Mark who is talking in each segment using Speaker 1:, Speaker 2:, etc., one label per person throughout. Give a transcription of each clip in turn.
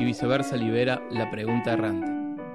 Speaker 1: y Viceversa libera la pregunta errante.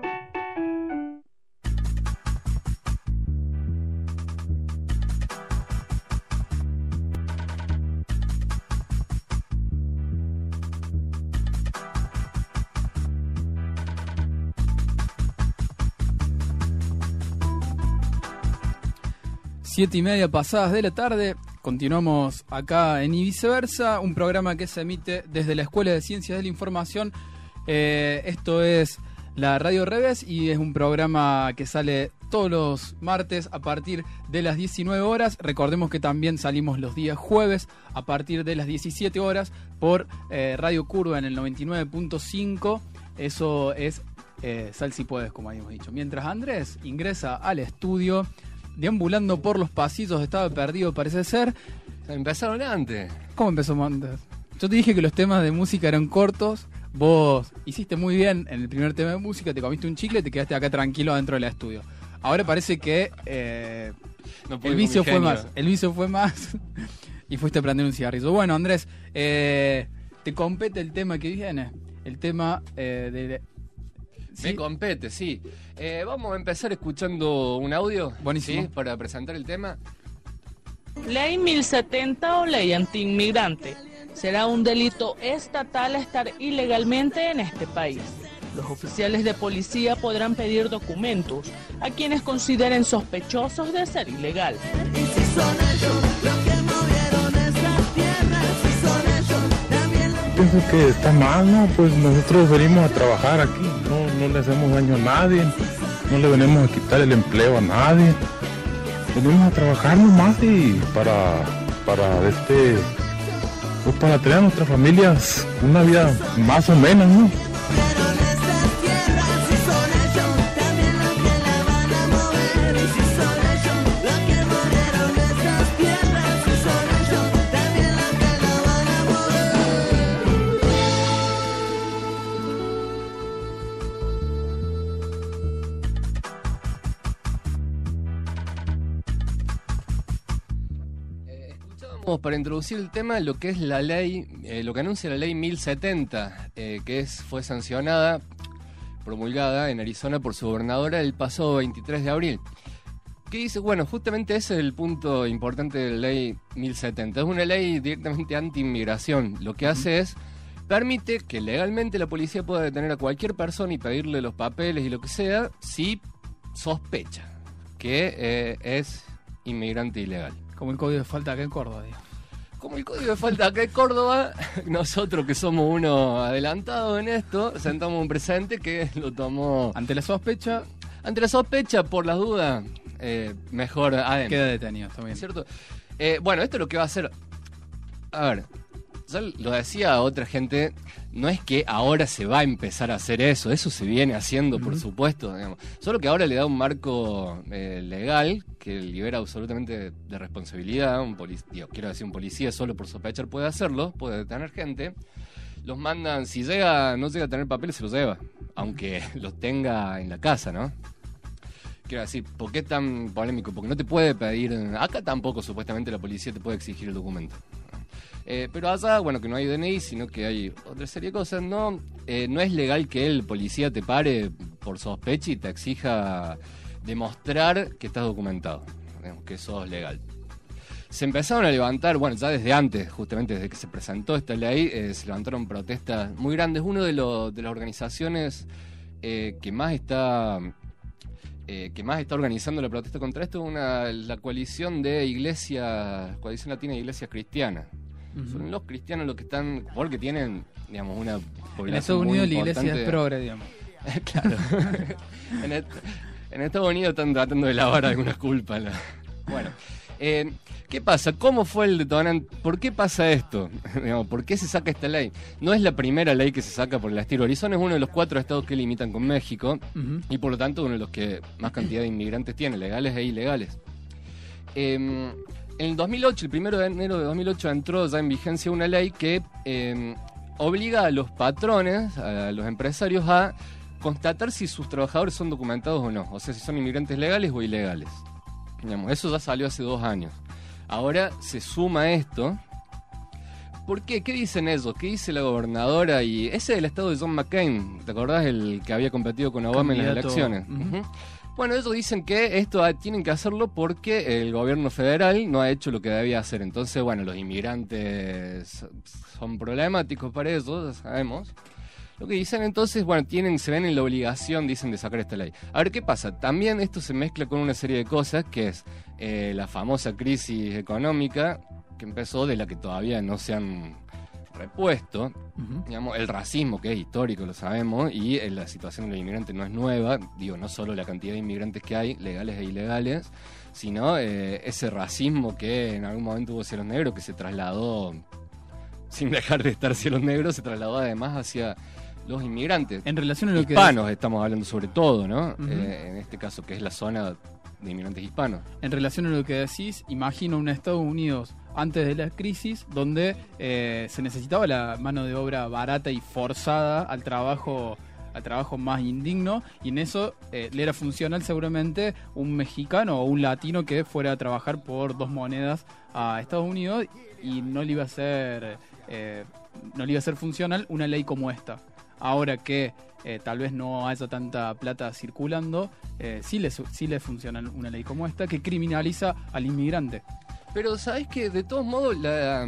Speaker 1: Siete y media pasadas de la tarde, continuamos acá en Y Viceversa, un programa que se emite desde la Escuela de Ciencias de la Información. Esto es la Radio Revés y es un programa que sale todos los martes a partir de las 19 horas. Recordemos que también salimos los días jueves a partir de las 17 horas por Radio Curva en el 99.5. Eso es Sal si puedes, como habíamos dicho. Mientras Andrés ingresa al estudio, deambulando por los pasillos, estaba perdido, parece ser.
Speaker 2: Empezaron antes.
Speaker 1: ¿Cómo empezamos antes? Yo te dije que los temas de música eran cortos. Vos hiciste muy bien en el primer tema de música, te comiste un chicle y te quedaste acá tranquilo adentro del estudio. Ahora parece que el vicio fue más. El vicio fue más y fuiste a prender un cigarrillo. Bueno, Andrés, te compete el tema que viene. El tema de... ¿Sí?
Speaker 2: Me compete, sí. Vamos a empezar escuchando un audio.
Speaker 1: Buenísimo.
Speaker 2: ¿Sí? Para presentar el tema.
Speaker 3: Ley 1070 o ley antiinmigrante. Será un delito estatal estar ilegalmente en este país. Los oficiales de policía podrán pedir documentos a quienes consideren sospechosos de ser ilegal.
Speaker 4: Y si son ellos los que movieron esta tierra, si son ellos también los...
Speaker 5: Pienso que está mal, ¿no? Pues nosotros venimos a trabajar aquí, no le hacemos daño a nadie, no le venimos a quitar el empleo a nadie. Venimos a trabajar nomás y para pues para tener a nuestras familias una vida más o menos, ¿no?
Speaker 4: Pero en esta tierra, si son ellos también los que la van a mover. Y si son ellos los que movieron estas tierras, si son ellos también los que la van a mover.
Speaker 2: Escuchábamos para introducir el tema lo que es la ley, lo que anuncia la ley 1070, que fue sancionada, promulgada en Arizona por su gobernadora el pasado 23 de abril. ¿Qué dice? Bueno, justamente ese es el punto importante de la ley 1070. Es una ley directamente anti-inmigración. Lo que hace es, permite que legalmente la policía pueda detener a cualquier persona y pedirle los papeles y lo que sea, si sospecha que es inmigrante ilegal.
Speaker 1: Como el código de falta acá en Córdoba, digo.
Speaker 2: Como el código de falta acá en Córdoba, nosotros que somos uno adelantado en esto, sentamos un presente que lo tomó...
Speaker 1: Ante la sospecha,
Speaker 2: por las dudas, mejor adentro.
Speaker 1: queda detenido, está bien.
Speaker 2: ¿Cierto? Bueno, esto es lo que va a hacer... A ver, ya lo decía otra gente, no es que ahora se va a empezar a hacer eso se viene haciendo, por supuesto, digamos. Solo que ahora le da un marco legal que libera absolutamente de responsabilidad. Un policía solo por sospechar puede hacerlo, puede detener gente. Los mandan, si no llega a tener papeles, se los lleva, aunque los tenga en la casa, ¿no? Quiero decir, ¿por qué tan polémico? Porque no te puede pedir... Acá tampoco, supuestamente, la policía te puede exigir el documento. Pero allá, bueno, que no hay DNI, sino que hay otra serie de cosas. No es legal que el policía te pare por sospecha y te exija demostrar que estás documentado, digamos, que sos legal. Se empezaron a levantar, bueno, ya desde antes, justamente desde que se presentó esta ley, se levantaron protestas muy grandes. Uno de las organizaciones que más está organizando la protesta contra esto es la coalición Coalición Latina de Iglesias Cristianas. Son los cristianos los que están, porque tienen, digamos, una población
Speaker 1: En Estados Unidos la iglesia
Speaker 2: importante.
Speaker 1: es progre, digamos.
Speaker 2: Claro. en Estados Unidos están tratando de lavar algunas culpas. Bueno, ¿qué pasa? ¿Cómo fue el detonante? ¿Por qué pasa esto? Digamos, ¿por qué se saca esta ley? No es la primera ley que se saca por el estilo. Arizona es uno de los 4 estados que limitan con México y por lo tanto uno de los que más cantidad de inmigrantes tiene, legales e ilegales. En el 2008, el 1 de enero de 2008, entró ya en vigencia una ley que obliga a los patrones, a los empresarios, a constatar si sus trabajadores son documentados o no. O sea, si son inmigrantes legales o ilegales. Digamos, eso ya salió hace 2 años. Ahora se suma esto ¿Por qué? ¿Qué dicen ellos? ¿Qué dice la gobernadora? Y ese es el estado de John McCain, ¿te acordás? El que había competido con Obama en las elecciones.
Speaker 1: Uh-huh.
Speaker 2: Bueno, ellos dicen que esto tienen que hacerlo porque el gobierno federal no ha hecho lo que debía hacer. Entonces, bueno, los inmigrantes son problemáticos para ellos, ya sabemos. Lo que dicen entonces, bueno, se ven en la obligación, dicen, de sacar esta ley. A ver, ¿qué pasa? También esto se mezcla con una serie de cosas, que es la famosa crisis económica, que empezó, de la que todavía no se han repuesto.
Speaker 1: Uh-huh.
Speaker 2: Digamos, el racismo, que es histórico, lo sabemos, y la situación de los inmigrantes no es nueva. Digo, no solo la cantidad de inmigrantes que hay, legales e ilegales, sino ese racismo que en algún momento hubo hacia los negros, que se trasladó, sin dejar de estar hacia los negros, se trasladó además hacia los inmigrantes.
Speaker 1: En relación a lo
Speaker 2: hispanos estamos hablando sobre todo, ¿no?
Speaker 1: Uh-huh.
Speaker 2: En este caso, que es la zona de inmigrantes hispanos.
Speaker 1: En relación a lo que decís, imagino un Estados Unidos antes de la crisis donde se necesitaba la mano de obra barata y forzada al trabajo más indigno, y en eso le era funcional seguramente un mexicano o un latino que fuera a trabajar por 2 monedas a Estados Unidos, y no le iba a ser funcional una ley como esta. Ahora que tal vez no haya tanta plata circulando, sí le funciona una ley como esta que criminaliza al inmigrante.
Speaker 2: Pero sabes que de todos modos la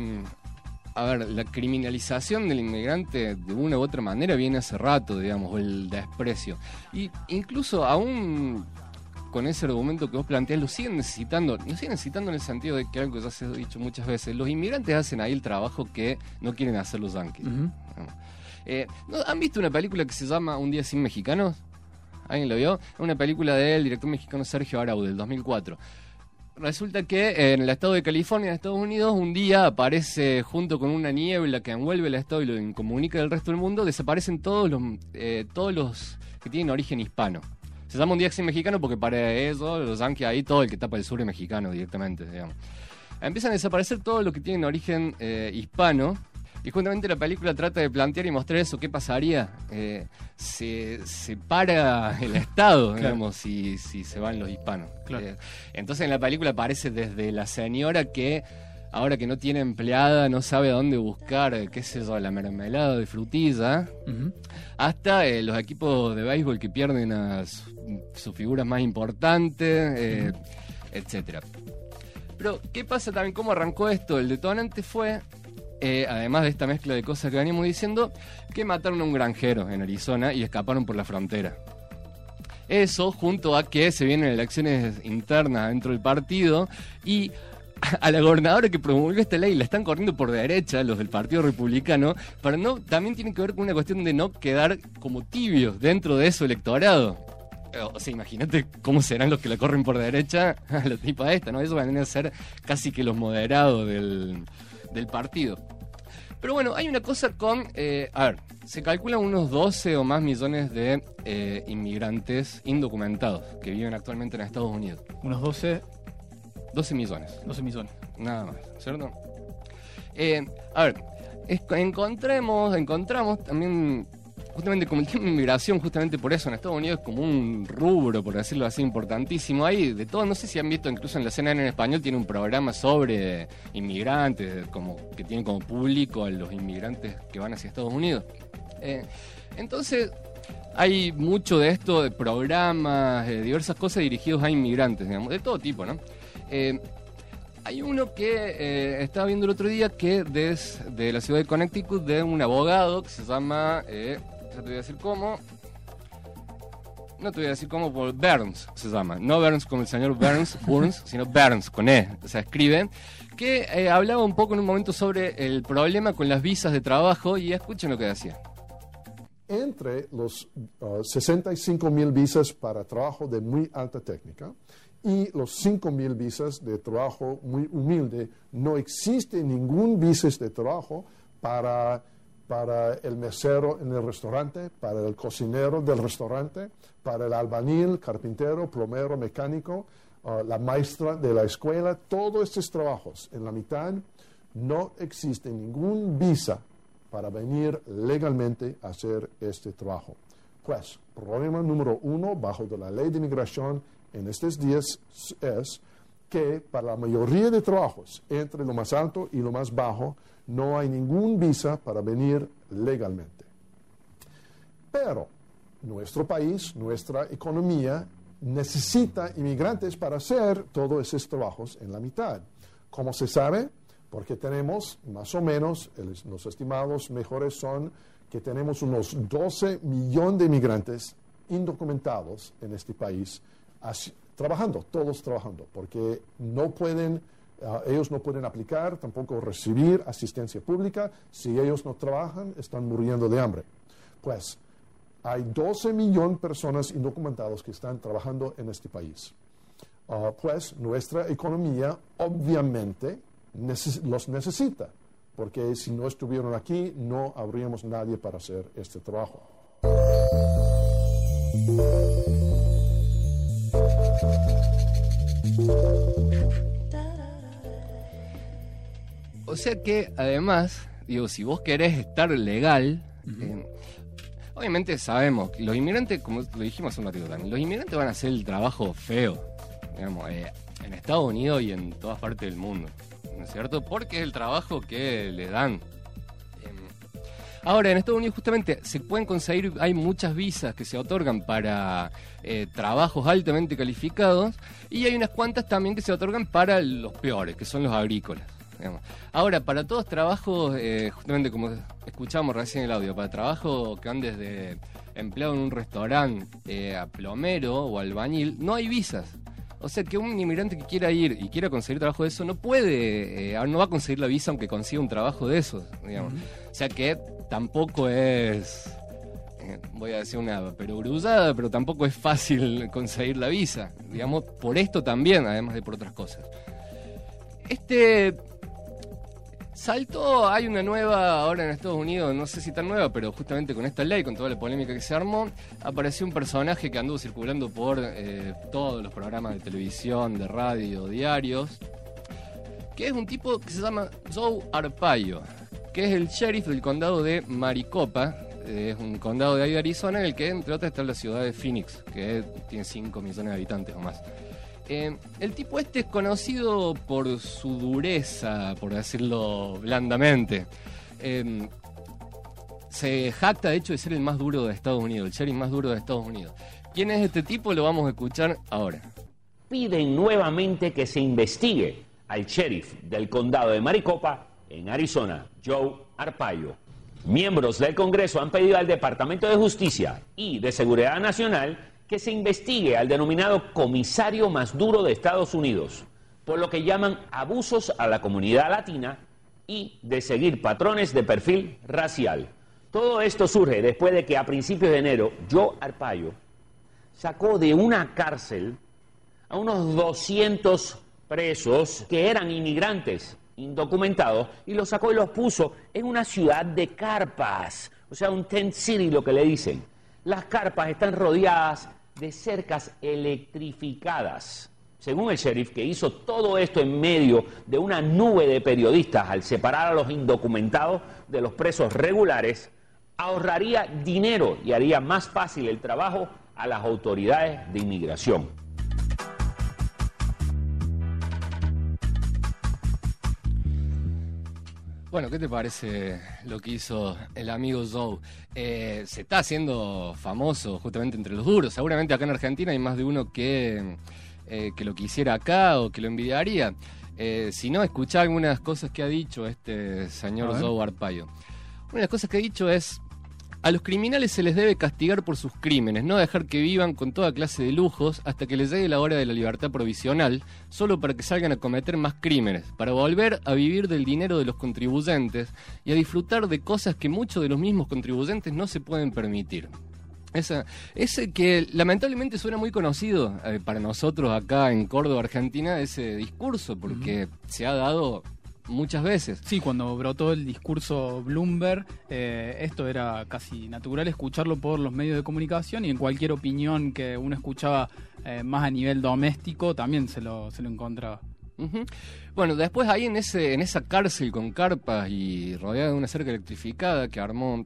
Speaker 2: criminalización del inmigrante de una u otra manera viene hace rato, digamos, o el desprecio. Y incluso aún con ese argumento que vos planteás, lo siguen necesitando en el sentido de que algo que ya se ha dicho muchas veces, los inmigrantes hacen ahí el trabajo que no quieren hacer los yanquis.
Speaker 1: Uh-huh.
Speaker 2: ¿No? ¿Han visto una película que se llama Un día sin mexicanos? ¿Alguien lo vio? Es una película del director mexicano Sergio Arau, del 2004. Resulta que en el estado de California, en Estados Unidos, un día aparece, junto con una niebla que envuelve el estado y lo incomunica del resto del mundo, desaparecen todos los que tienen origen hispano. Se llama Un día sin mexicano porque para eso los yankees ahí, todo el que tapa el sur es mexicano directamente, digamos. Empiezan a desaparecer todos los que tienen origen hispano. Y justamente la película trata de plantear y mostrar eso. ¿Qué pasaría? Se para el Estado, digamos, si se van los hispanos.
Speaker 1: Claro.
Speaker 2: Entonces en la película aparece desde la señora que, ahora que no tiene empleada, no sabe a dónde buscar, qué sé yo, la mermelada de frutilla,
Speaker 1: Uh-huh.
Speaker 2: hasta los equipos de béisbol que pierden a sus figuras más importantes, etcétera. Pero, ¿qué pasa también? ¿Cómo arrancó esto? El detonante fue... además de esta mezcla de cosas que veníamos diciendo, que mataron a un granjero en Arizona y escaparon por la frontera. Eso, junto a que se vienen elecciones internas dentro del partido, y a la gobernadora que promulgó esta ley la están corriendo por derecha, los del Partido Republicano, también tiene que ver con una cuestión de no quedar como tibios dentro de su electorado. O sea, imagínate cómo serán los que la corren por derecha a la tipa esta, ¿no? Eso van a ser casi que los moderados del partido. Pero bueno, hay una cosa con... se calculan unos 12 o más millones de inmigrantes indocumentados que viven actualmente en Estados Unidos.
Speaker 1: Unos 12
Speaker 2: millones.
Speaker 1: 12 millones.
Speaker 2: Nada más, ¿cierto? Encontramos también... Justamente como el tema de inmigración, justamente por eso en Estados Unidos es como un rubro, por decirlo así, importantísimo. Hay de todo, no sé si han visto, incluso en la CNN en español tiene un programa sobre inmigrantes, como que tiene como público a los inmigrantes que van hacia Estados Unidos. Entonces, hay mucho de esto, de programas, diversas cosas dirigidos a inmigrantes, digamos, de todo tipo, ¿no? Hay uno que estaba viendo el otro día que desde la ciudad de Connecticut, de un abogado que se llama, ya te voy a decir cómo, por Burns se llama, no Burns como el señor Burns, sino Burns con o sea, escribe, que hablaba un poco en un momento sobre el problema con las visas de trabajo, y escuchen lo que decía.
Speaker 6: Entre los 65,000 visas para trabajo de muy alta técnica y los 5,000 visas de trabajo muy humilde, no existe ningún visa de trabajo para el mesero en el restaurante, para el cocinero del restaurante, para el albañil, carpintero, plomero, mecánico, la maestra de la escuela. Todos estos trabajos, en la mitad, no existe ningún visa para venir legalmente a hacer este trabajo. Pues, problema número 1 bajo de la ley de inmigración en estos días es que para la mayoría de trabajos, entre lo más alto y lo más bajo, no hay ningún visa para venir legalmente. Pero nuestro país, nuestra economía, necesita inmigrantes para hacer todos esos trabajos en la mitad. ¿Cómo se sabe? Porque tenemos más o menos, los estimados mejores son que tenemos unos 12 millones de inmigrantes indocumentados en este país, trabajando, todos trabajando, porque no pueden, ellos no pueden aplicar, tampoco recibir asistencia pública. Si ellos no trabajan, están muriendo de hambre. Pues hay 12 millones de personas indocumentadas que están trabajando en este país. Pues nuestra economía obviamente los necesita, porque si no estuvieran aquí no habríamos nadie para hacer este trabajo.
Speaker 2: O sea que, además, digo, si vos querés estar legal, obviamente sabemos que los inmigrantes, como lo dijimos hace un ratito también, los inmigrantes van a hacer el trabajo feo, digamos, en Estados Unidos y en todas partes del mundo, ¿no es cierto? Porque es el trabajo que le dan. Ahora, en Estados Unidos justamente se pueden conseguir, hay muchas visas que se otorgan para trabajos altamente calificados y hay unas cuantas también que se otorgan para los peores, que son los agrícolas. Digamos. Ahora, para todos trabajos, justamente como escuchamos recién en el audio, para trabajos que van desde empleado en un restaurante a plomero o albañil, no hay visas. O sea que un inmigrante que quiera ir y quiera conseguir trabajo de eso no puede, no va a conseguir la visa aunque consiga un trabajo de esos, digamos. O sea que tampoco es, voy a decir una perogrullada, pero tampoco es fácil conseguir la visa, digamos, por esto también, además de por otras cosas. Saltó, hay una nueva ahora en Estados Unidos, no sé si tan nueva, pero justamente con esta ley, con toda la polémica que se armó, apareció un personaje que anduvo circulando por todos los programas de televisión, de radio, diarios, que es un tipo que se llama Joe Arpaio, que es el sheriff del condado de Maricopa, es un condado de ahí de Arizona, en el que entre otras está la ciudad de Phoenix, que tiene 5 millones de habitantes o más. El tipo este es conocido por su dureza, por decirlo blandamente. Se jacta, de hecho, de ser el más duro de Estados Unidos, el sheriff más duro de Estados Unidos. ¿Quién es este tipo? Lo vamos a escuchar ahora.
Speaker 7: Piden nuevamente que se investigue al sheriff del condado de Maricopa, en Arizona, Joe Arpaio. Miembros del Congreso han pedido al Departamento de Justicia y de Seguridad Nacional que se investigue al denominado comisario más duro de Estados Unidos, por lo que llaman abusos a la comunidad latina y de seguir patrones de perfil racial. Todo esto surge después de que a principios de enero Joe Arpaio sacó de una cárcel a unos 200 presos que eran inmigrantes indocumentados y los sacó y los puso en una ciudad de carpas, o sea, un tent city, lo que le dicen. Las carpas están rodeadas de cercas electrificadas. Según el sheriff, que hizo todo esto en medio de una nube de periodistas al separar a los indocumentados de los presos regulares, ahorraría dinero y haría más fácil el trabajo a las autoridades de inmigración.
Speaker 2: Bueno, ¿qué te parece lo que hizo el amigo Joe? Se está haciendo famoso justamente entre los duros. Seguramente acá en Argentina hay más de uno que lo quisiera acá o que lo envidiaría. Si no, escuchá algunas cosas que ha dicho este señor Joe Arpaio. Una de las cosas que ha dicho es: a los criminales se les debe castigar por sus crímenes, no dejar que vivan con toda clase de lujos hasta que les llegue la hora de la libertad provisional, solo para que salgan a cometer más crímenes, para volver a vivir del dinero de los contribuyentes y a disfrutar de cosas que muchos de los mismos contribuyentes no se pueden permitir. Ese que lamentablemente suena muy conocido para nosotros acá en Córdoba, Argentina, ese discurso, porque se ha dado muchas veces.
Speaker 1: Sí, cuando brotó el discurso Bloomberg, esto era casi natural escucharlo por los medios de comunicación, y en cualquier opinión que uno escuchaba más a nivel doméstico también se lo encontraba.
Speaker 2: Bueno, después ahí en esa cárcel con carpas y rodeada de una cerca electrificada que armó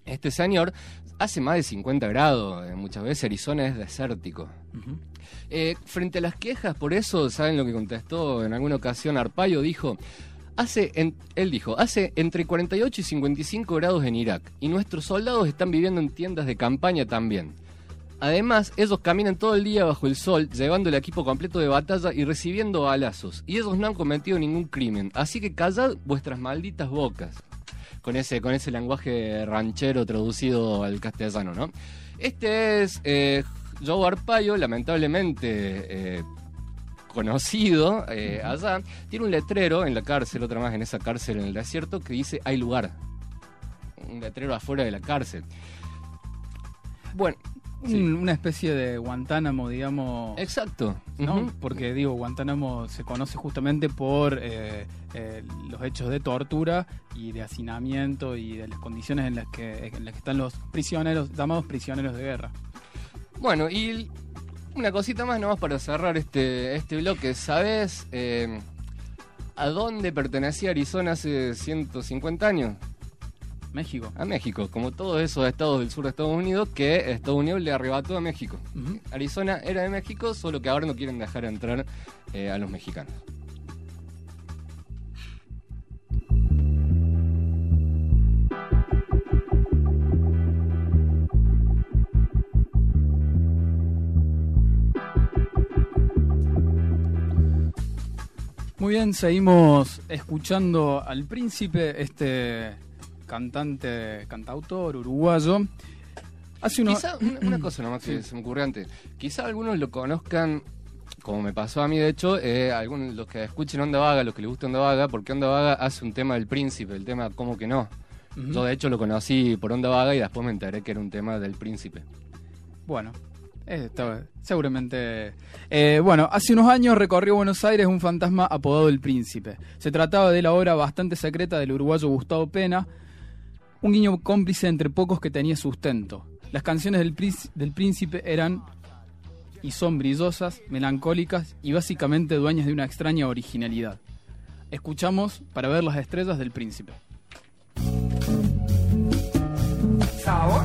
Speaker 2: este señor, hace más de 50 grados, muchas veces Arizona es desértico. Frente a las quejas, por eso, ¿saben lo que contestó en alguna ocasión Arpaio? Él dijo, hace entre 48 y 55 grados en Irak, y nuestros soldados están viviendo en tiendas de campaña también. Además, ellos caminan todo el día bajo el sol, llevando el equipo completo de batalla y recibiendo balazos, y ellos no han cometido ningún crimen, así que callad vuestras malditas bocas. Con ese lenguaje ranchero traducido al castellano, ¿no? Este es Joe Arpaio, lamentablemente conocido allá. Tiene un letrero en la cárcel, otra más en esa cárcel en el desierto, que dice hay lugar. Un letrero afuera de la cárcel. Bueno, sí.
Speaker 1: Una especie de Guantánamo, digamos.
Speaker 2: Exacto.
Speaker 1: ¿No? Porque digo, Guantánamo se conoce justamente por los hechos de tortura y de hacinamiento y de las condiciones en las que están los prisioneros, llamados prisioneros de guerra.
Speaker 2: Bueno, y una cosita más nomás para cerrar este bloque. ¿Sabes a dónde pertenecía Arizona hace 150 años?
Speaker 1: México.
Speaker 2: A México, como todos esos estados del sur de Estados Unidos que Estados Unidos le arrebató a México. Arizona era de México, solo que ahora no quieren dejar entrar a los mexicanos.
Speaker 1: Muy bien, seguimos escuchando al Príncipe, cantautor uruguayo. Hace
Speaker 2: Quizá una cosa nomás que se me ocurrió antes. Quizá algunos lo conozcan, como me pasó a mí de hecho, algunos los que escuchen Onda Vaga, los que les gusta Onda Vaga, porque Onda Vaga hace un tema del Príncipe, el tema ¿Cómo que no? Yo de hecho lo conocí por Onda Vaga y después me enteré que era un tema del Príncipe.
Speaker 1: Bueno, seguramente. Bueno, hace unos años recorrió Buenos Aires un fantasma apodado El Príncipe. Se trataba de la obra bastante secreta del uruguayo Gustavo Pena, un guiño cómplice entre pocos que tenía sustento. Las canciones del Príncipe eran y son brillosas, melancólicas y básicamente dueñas de una extraña originalidad. Escuchamos Para ver las estrellas del Príncipe.
Speaker 8: ¿Sabor?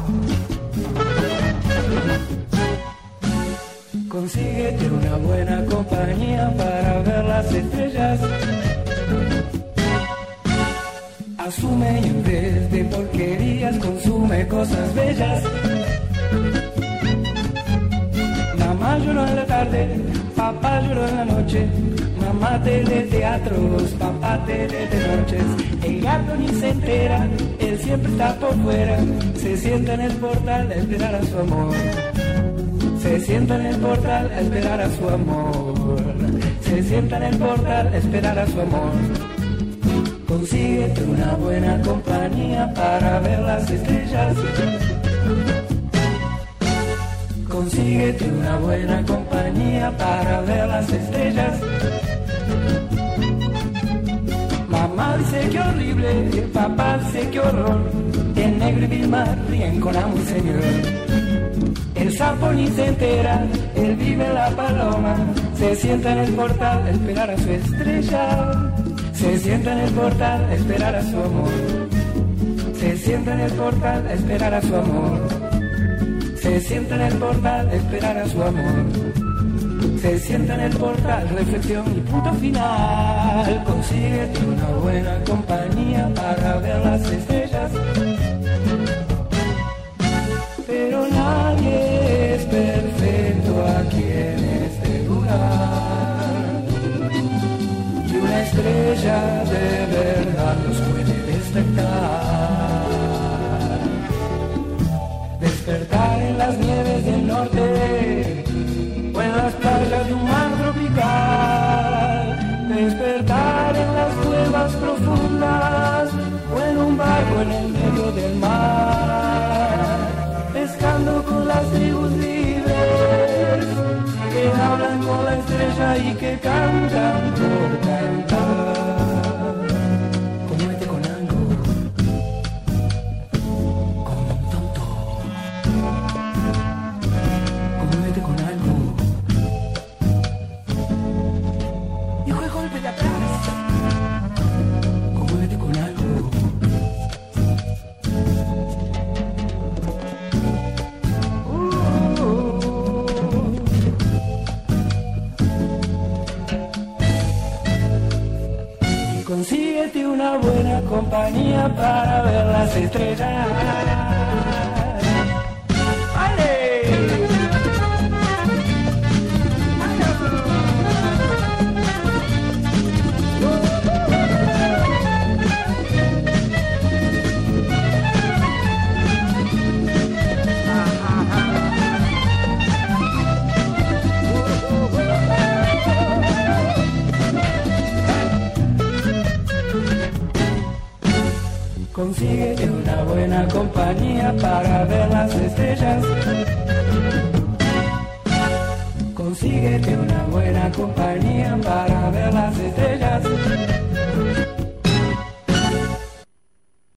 Speaker 8: Consíguete una buena compañía para ver las estrellas. Asume y en vez de porquerías consume cosas bellas. Mamá lloró en la tarde, papá lloró en la noche. Mamá te de teatros, papá te de noches. El gato ni se entera, él siempre está por fuera. Se sienta en el portal a esperar a su amor. Se sienta en el portal a esperar a su amor. Se sienta en el portal a esperar a su amor. Consíguete una buena compañía para ver las estrellas. Consíguete una buena compañía para ver las estrellas. Mamá dice que horrible, papá dice que horror. El negro y Vilma ríen con amo y señor. El sapo ni se entera, él vive en la paloma. Se sienta en el portal a esperar a su estrella. Se sienta en el portal a esperar a su amor. Se sienta en el portal a esperar a su amor. Se sienta en el portal a esperar a su amor. Se sienta en el portal, reflexión y punto final. Consíguete una buena compañía para ver las estrellas. Pero nadie es perfecto aquí en este lugar. Y una estrella de verdad nos puede despertar. Despertar en las nieves del norte o en las playas de un mar tropical. Despertar en las cuevas profundas o en un barco en el medio del mar. Pescando con las tribus libres que hablan con la estrella y que cantan por cantar. Comete con algo, como un tonto. Comete con algo y juega golpe de atrás. Comete con algo una buena compañía para ver las estrellas. ¡Ale! Consigue una buena compañía para ver las estrellas.